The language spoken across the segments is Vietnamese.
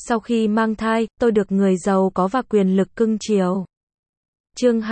Sau khi mang thai, tôi được người giàu có và quyền lực cưng chiều. Chương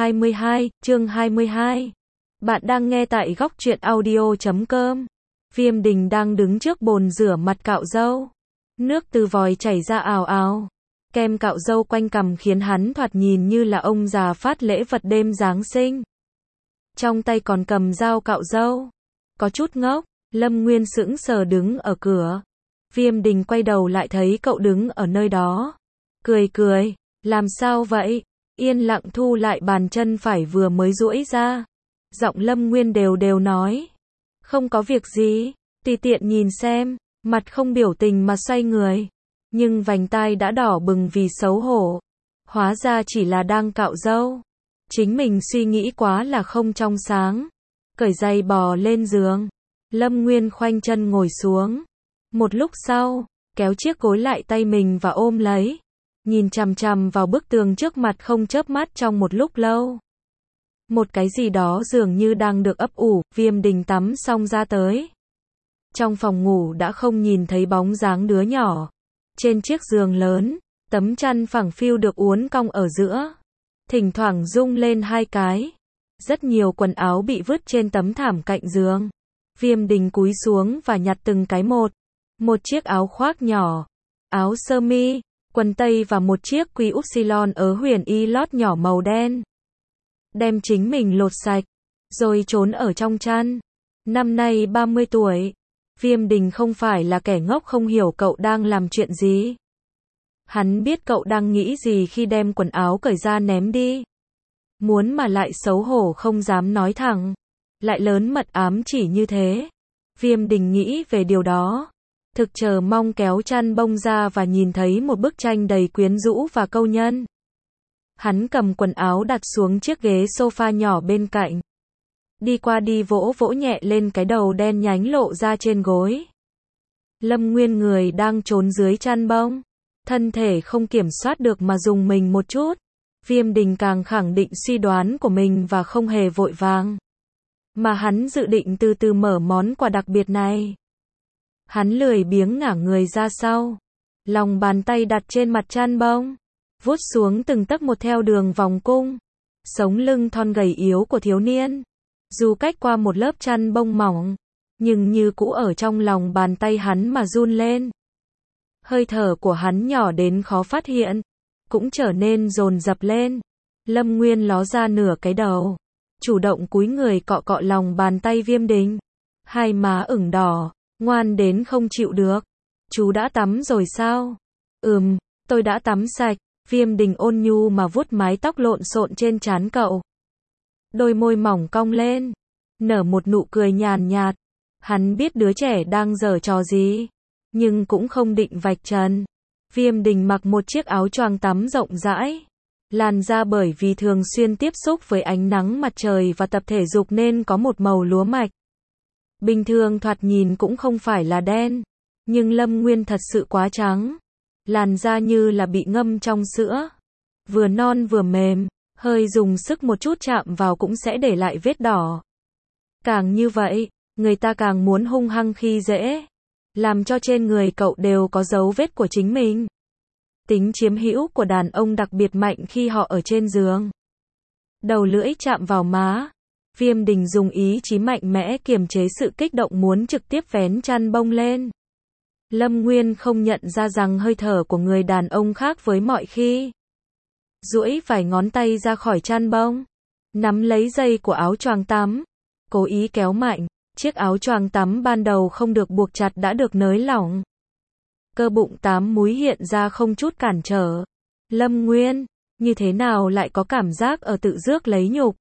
22. Bạn đang nghe tại góc truyện audio.com. Viêm Đình đang đứng trước bồn rửa mặt cạo râu. Nước từ vòi chảy ra ào ào. Kem cạo râu quanh cằm khiến hắn thoạt nhìn như là ông già phát lễ vật đêm Giáng sinh. Trong tay còn cầm dao cạo râu. Có chút ngốc, Lâm Nguyên sững sờ đứng ở cửa. Viêm Đình quay đầu lại thấy cậu đứng ở nơi đó. Cười, làm sao vậy? Yên lặng thu lại bàn chân phải vừa mới duỗi ra. Giọng Lâm Nguyên đều nói. Không có việc gì, tùy tiện nhìn xem, mặt không biểu tình mà xoay người. Nhưng vành tai đã đỏ bừng vì xấu hổ. Hóa ra chỉ là đang cạo râu. Chính mình suy nghĩ quá là không trong sáng. Cởi giày bò lên giường. Lâm Nguyên khoanh chân ngồi xuống. Một lúc sau, kéo chiếc gối lại tay mình và ôm lấy. Nhìn chằm chằm vào bức tường trước mặt không chớp mắt trong một lúc lâu. Một cái gì đó dường như đang được ấp ủ. Viêm Đình tắm xong ra tới. Trong phòng ngủ đã không nhìn thấy bóng dáng đứa nhỏ. Trên chiếc giường lớn, tấm chăn phẳng phiu được uốn cong ở giữa. Thỉnh thoảng rung lên hai cái. Rất nhiều quần áo bị vứt trên tấm thảm cạnh giường. Viêm Đình cúi xuống và nhặt từng cái một. Một chiếc áo khoác nhỏ, áo sơ mi, quần tây và một chiếc quy upsilon ớ huyền y lót nhỏ màu đen. Đem chính mình lột sạch, rồi trốn ở trong chăn. Năm nay 30 tuổi. Viêm Đình không phải là kẻ ngốc không hiểu cậu đang làm chuyện gì. Hắn biết cậu đang nghĩ gì khi đem quần áo cởi ra ném đi. Muốn mà lại xấu hổ không dám nói thẳng. Lại lớn mật ám chỉ như thế. Viêm Đình nghĩ về điều đó. Thực chờ mong kéo chăn bông ra và nhìn thấy một bức tranh đầy quyến rũ và câu nhân. Hắn cầm quần áo đặt xuống chiếc ghế sofa nhỏ bên cạnh. Đi qua đi vỗ nhẹ lên cái đầu đen nhánh lộ ra trên gối. Lâm Nguyên người đang trốn dưới chăn bông. Thân thể không kiểm soát được mà dùng mình một chút. Viêm Đình càng khẳng định suy đoán của mình và không hề vội vàng. Mà hắn dự định từ từ mở món quà đặc biệt này. Hắn lười biếng ngả người ra sau. Lòng bàn tay đặt trên mặt chăn bông. Vuốt xuống từng tấc một theo đường vòng cung. Sống lưng thon gầy yếu của thiếu niên. Dù cách qua một lớp chăn bông mỏng. Nhưng như cũ ở trong lòng bàn tay hắn mà run lên. Hơi thở của hắn nhỏ đến khó phát hiện. Cũng trở nên dồn dập lên. Lâm Nguyên ló ra nửa cái đầu. Chủ động cúi người cọ cọ lòng bàn tay Viêm Đình. Hai má ửng đỏ. Ngoan đến không chịu được. Chú đã tắm rồi sao? Tôi đã tắm sạch. Viêm Đình ôn nhu mà vuốt mái tóc lộn xộn trên trán cậu. Đôi môi mỏng cong lên. Nở một nụ cười nhàn nhạt. Hắn biết đứa trẻ đang giở trò gì. Nhưng cũng không định vạch trần. Viêm Đình mặc một chiếc áo choàng tắm rộng rãi. Làn da bởi vì thường xuyên tiếp xúc với ánh nắng mặt trời và tập thể dục nên có một màu lúa mạch. Bình thường thoạt nhìn cũng không phải là đen. Nhưng Lâm Nguyên thật sự quá trắng. Làn da như là bị ngâm trong sữa. Vừa non vừa mềm. Hơi dùng sức một chút chạm vào cũng sẽ để lại vết đỏ. Càng như vậy, người ta càng muốn hung hăng khi dễ. Làm cho trên người cậu đều có dấu vết của chính mình. Tính chiếm hữu của đàn ông đặc biệt mạnh khi họ ở trên giường. Đầu lưỡi chạm vào má. Viêm Đình dùng ý chí mạnh mẽ kiềm chế sự kích động muốn trực tiếp vén chăn bông lên. Lâm Nguyên không nhận ra rằng hơi thở của người đàn ông khác với mọi khi. Duỗi vài ngón tay ra khỏi chăn bông. Nắm lấy dây của áo choàng tắm. Cố ý kéo mạnh. Chiếc áo choàng tắm ban đầu không được buộc chặt đã được nới lỏng. Cơ bụng 8 múi hiện ra không chút cản trở. Lâm Nguyên, như thế nào lại có cảm giác ở tự rước lấy nhục?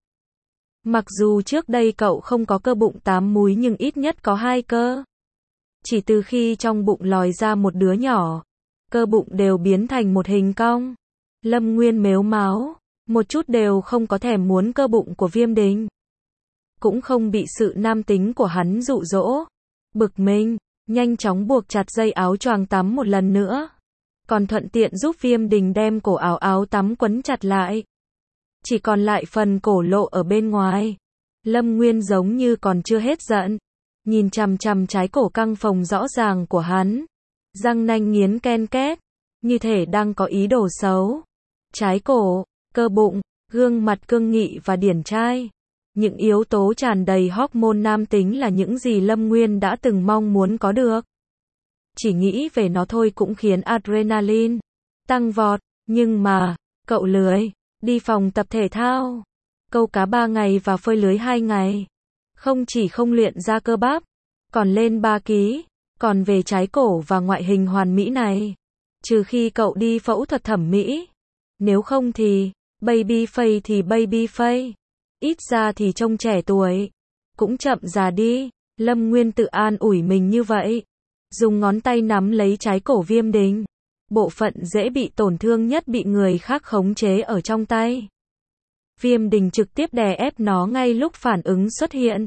Mặc dù trước đây cậu không có cơ bụng 8 múi nhưng ít nhất có 2 cơ. Chỉ từ khi trong bụng lòi ra một đứa nhỏ, cơ bụng đều biến thành một hình cong. Lâm Nguyên mếu máo, một chút đều không có thèm muốn cơ bụng của Viêm Đình. Cũng không bị sự nam tính của hắn dụ dỗ. Bực mình, nhanh chóng buộc chặt dây áo choàng tắm một lần nữa. Còn thuận tiện giúp Viêm Đình đem cổ áo tắm quấn chặt lại. Chỉ còn lại phần cổ lộ ở bên ngoài. Lâm Nguyên giống như còn chưa hết giận. Nhìn chằm chằm trái cổ căng phồng rõ ràng của hắn. Răng nanh nghiến ken két. như thể đang có ý đồ xấu. Trái cổ, cơ bụng, gương mặt cương nghị và điển trai. Những yếu tố tràn đầy hormone nam tính là những gì Lâm Nguyên đã từng mong muốn có được. Chỉ nghĩ về nó thôi cũng khiến adrenaline tăng vọt, nhưng mà, cậu lười đi phòng tập thể thao, câu cá 3 ngày và phơi lưới 2 ngày. Không chỉ không luyện ra cơ bắp, còn lên 3 ký, còn về trái cổ và ngoại hình hoàn mỹ này. Trừ khi cậu đi phẫu thuật thẩm mỹ. Nếu không thì, baby face thì baby face. Ít ra thì trông trẻ tuổi. Cũng chậm già đi. Lâm Nguyên tự an ủi mình như vậy. Dùng ngón tay nắm lấy trái cổ Viêm Đình. Bộ phận dễ bị tổn thương nhất bị người khác khống chế ở trong tay. Viêm Đình trực tiếp đè ép nó ngay lúc phản ứng xuất hiện.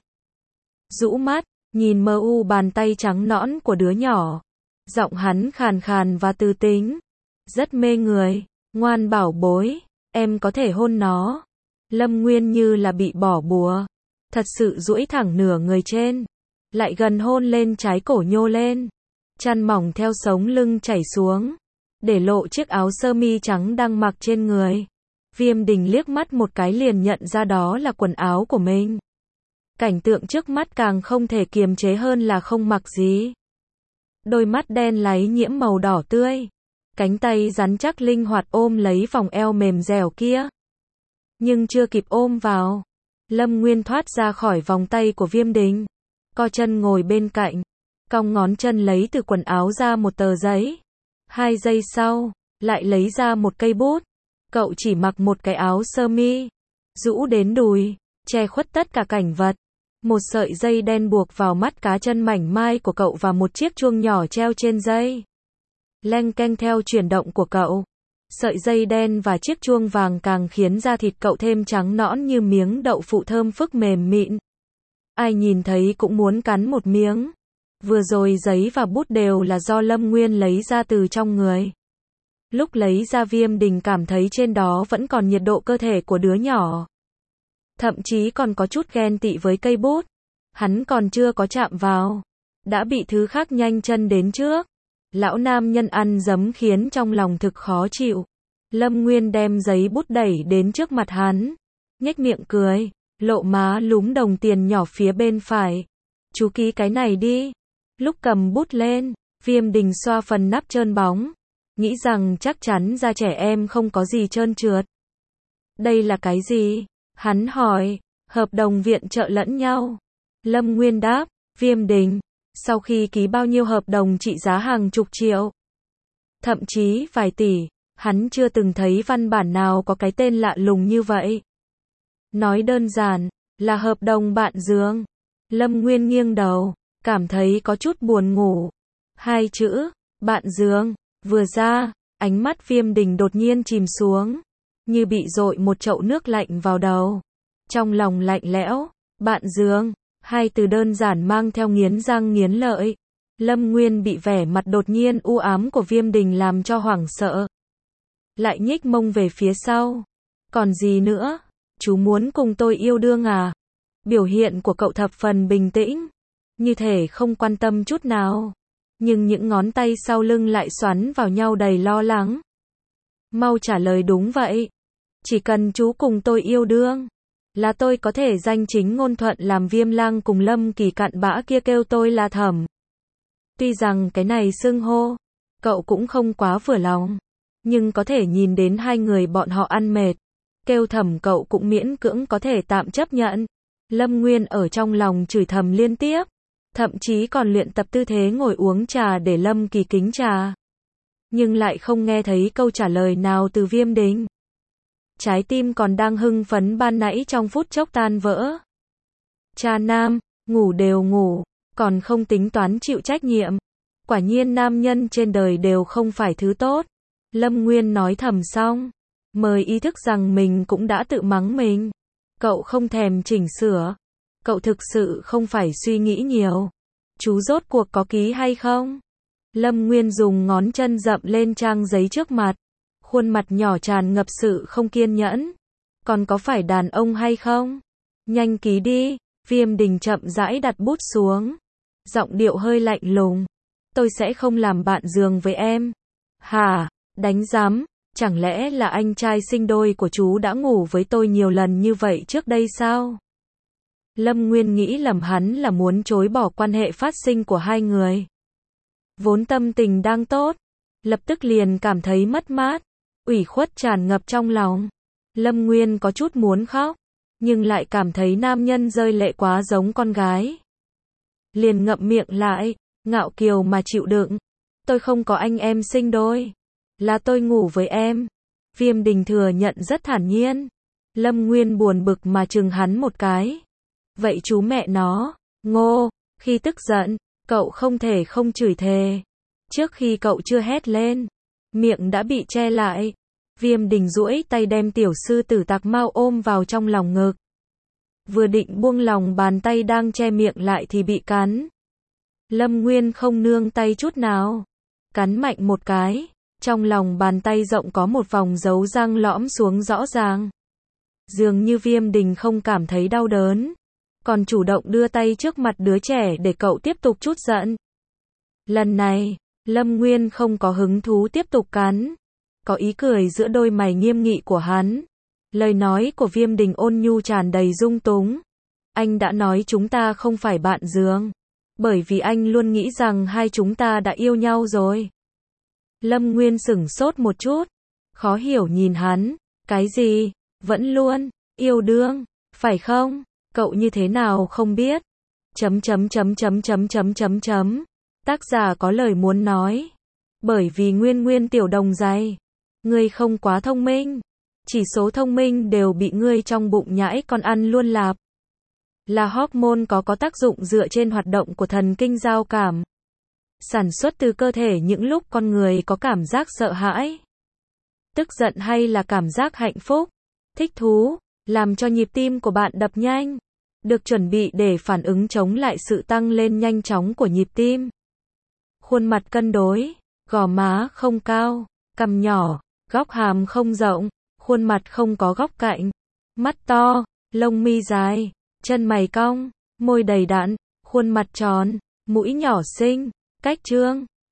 Rũ mắt, nhìn mờ u bàn tay trắng nõn của đứa nhỏ. Giọng hắn khàn khàn và tư tính. Rất mê người. Ngoan bảo bối, em có thể hôn nó. Lâm Nguyên như là bị bỏ bùa. Thật sự duỗi thẳng nửa người trên. Lại gần hôn lên trái cổ nhô lên. Chăn mỏng theo sống lưng chảy xuống. Để lộ chiếc áo sơ mi trắng đang mặc trên người. Viêm Đình liếc mắt một cái liền nhận ra đó là quần áo của mình. Cảnh tượng trước mắt càng không thể kiềm chế hơn là không mặc gì. Đôi mắt đen láy nhiễm màu đỏ tươi. Cánh tay rắn chắc linh hoạt ôm lấy vòng eo mềm dẻo kia. Nhưng chưa kịp ôm vào, Lâm Nguyên thoát ra khỏi vòng tay của Viêm Đình. Co chân ngồi bên cạnh, cong ngón chân lấy từ quần áo ra một tờ giấy. 2 giây sau, lại lấy ra một cây bút. Cậu chỉ mặc một cái áo sơ mi, rũ đến đùi, che khuất tất cả cảnh vật. Một sợi dây đen buộc vào mắt cá chân mảnh mai của cậu và một chiếc chuông nhỏ treo trên dây. Leng keng theo chuyển động của cậu. Sợi dây đen và chiếc chuông vàng càng khiến da thịt cậu thêm trắng nõn như miếng đậu phụ thơm phức mềm mịn. Ai nhìn thấy cũng muốn cắn một miếng. Vừa rồi giấy và bút đều là do Lâm Nguyên lấy ra từ trong người. Lúc lấy ra Viêm Đình cảm thấy trên đó vẫn còn nhiệt độ cơ thể của đứa nhỏ. Thậm chí còn có chút ghen tị với cây bút. Hắn còn chưa có chạm vào, đã bị thứ khác nhanh chân đến trước. Lão nam nhân ăn dấm khiến trong lòng thực khó chịu. Lâm Nguyên đem giấy bút đẩy đến trước mặt hắn. Nhếch miệng cười, lộ má lúm đồng tiền nhỏ phía bên phải. Chú ký cái này đi. Lúc cầm bút lên, Viêm Đình xoa phần nắp trơn bóng. Nghĩ rằng chắc chắn da trẻ em không có gì trơn trượt. Đây là cái gì? Hắn hỏi. Hợp đồng viện trợ lẫn nhau. Lâm Nguyên đáp. Viêm Đình, sau khi ký bao nhiêu hợp đồng trị giá hàng chục triệu, thậm chí vài tỷ, hắn chưa từng thấy văn bản nào có cái tên lạ lùng như vậy. Nói đơn giản, là hợp đồng bạn giường. Lâm Nguyên nghiêng đầu, cảm thấy có chút buồn ngủ. 2 chữ, bạn giường, vừa ra, ánh mắt Viêm Đình đột nhiên chìm xuống, như bị dội một chậu nước lạnh vào đầu. Trong lòng lạnh lẽo, bạn giường. 2 từ đơn giản mang theo nghiến răng nghiến lợi. Lâm Nguyên bị vẻ mặt đột nhiên u ám của Viêm Đình làm cho hoảng sợ. Lại nhích mông về phía sau. Còn gì nữa? Chú muốn cùng tôi yêu đương à? Biểu hiện của cậu thập phần bình tĩnh, như thể không quan tâm chút nào. Nhưng những ngón tay sau lưng lại xoắn vào nhau đầy lo lắng. Mau trả lời đúng vậy. Chỉ cần chú cùng tôi yêu đương, là tôi có thể danh chính ngôn thuận làm Viêm Lang cùng Lâm Kỳ cặn bã kia kêu tôi là Thẩm. Tuy rằng cái này xưng hô, cậu cũng không quá vừa lòng. Nhưng có thể nhìn đến 2 người bọn họ ăn mệt. Kêu Thẩm cậu cũng miễn cưỡng có thể tạm chấp nhận. Lâm Nguyên ở trong lòng chửi thầm liên tiếp. Thậm chí còn luyện tập tư thế ngồi uống trà để Lâm Kỳ kính trà. Nhưng lại không nghe thấy câu trả lời nào từ Viêm Đình. Trái tim còn đang hưng phấn ban nãy trong phút chốc tan vỡ. Cha nam, ngủ đều ngủ, còn không tính toán chịu trách nhiệm. Quả nhiên nam nhân trên đời đều không phải thứ tốt. Lâm Nguyên nói thầm xong, mới ý thức rằng mình cũng đã tự mắng mình. Cậu không thèm chỉnh sửa. Cậu thực sự không phải suy nghĩ nhiều. Chú rốt cuộc có ký hay không? Lâm Nguyên dùng ngón chân dậm lên trang giấy trước mặt. Khuôn mặt nhỏ tràn ngập sự không kiên nhẫn. Còn có phải đàn ông hay không? Nhanh ký đi. Viêm Đình chậm rãi đặt bút xuống. Giọng điệu hơi lạnh lùng. Tôi sẽ không làm bạn giường với em. Hả? Đánh giám, chẳng lẽ là anh trai sinh đôi của chú đã ngủ với tôi nhiều lần như vậy trước đây sao? Lâm Nguyên nghĩ lầm hắn là muốn chối bỏ quan hệ phát sinh của hai người. Vốn tâm tình đang tốt, lập tức liền cảm thấy mất mát, ủy khuất tràn ngập trong lòng. Lâm Nguyên có chút muốn khóc, nhưng lại cảm thấy nam nhân rơi lệ quá giống con gái. Liền ngậm miệng lại, ngạo kiều mà chịu đựng. Tôi không có anh em sinh đôi, là tôi ngủ với em. Viêm Đình thừa nhận rất thản nhiên. Lâm Nguyên buồn bực mà chừng hắn một cái. Vậy chú mẹ nó, ngô, khi tức giận, cậu không thể không chửi thề. Trước khi cậu chưa hét lên, miệng đã bị che lại. Viêm Đình duỗi tay đem tiểu sư tử Tạc Mao ôm vào trong lòng ngực. Vừa định buông lòng bàn tay đang che miệng lại thì bị cắn. Lâm Nguyên không nương tay chút nào, cắn mạnh một cái, trong lòng bàn tay rộng có một vòng dấu răng lõm xuống rõ ràng. Dường như Viêm Đình không cảm thấy đau đớn, còn chủ động đưa tay trước mặt đứa trẻ để cậu tiếp tục trút giận. Lần này, Lâm Nguyên không có hứng thú tiếp tục cắn, có ý cười giữa đôi mày nghiêm nghị của hắn. Lời nói của Viêm Đình ôn nhu tràn đầy dung túng. Anh đã nói chúng ta không phải bạn giường, bởi vì anh luôn nghĩ rằng hai chúng ta đã yêu nhau rồi. Lâm Nguyên sửng sốt một chút, khó hiểu nhìn hắn. Cái gì? Vẫn luôn yêu đương, phải không? Cậu như thế nào không biết? Tác giả có lời muốn nói. Bởi vì Nguyên tiểu đồng dày, ngươi không quá thông minh. Chỉ số thông minh đều bị ngươi trong bụng nhãi con ăn luôn lạp. Là hormone có tác dụng dựa trên hoạt động của thần kinh giao cảm, sản xuất từ cơ thể những lúc con người có cảm giác sợ hãi, tức giận hay là cảm giác hạnh phúc, thích thú, làm cho nhịp tim của bạn đập nhanh, được chuẩn bị để phản ứng chống lại sự tăng lên nhanh chóng của nhịp tim. Khuôn mặt cân đối, gò má không cao, cằm nhỏ, góc hàm không rộng, khuôn mặt không có góc cạnh, mắt to, lông mi dài, chân mày cong, môi đầy đặn, khuôn mặt tròn, mũi nhỏ xinh, cách trương,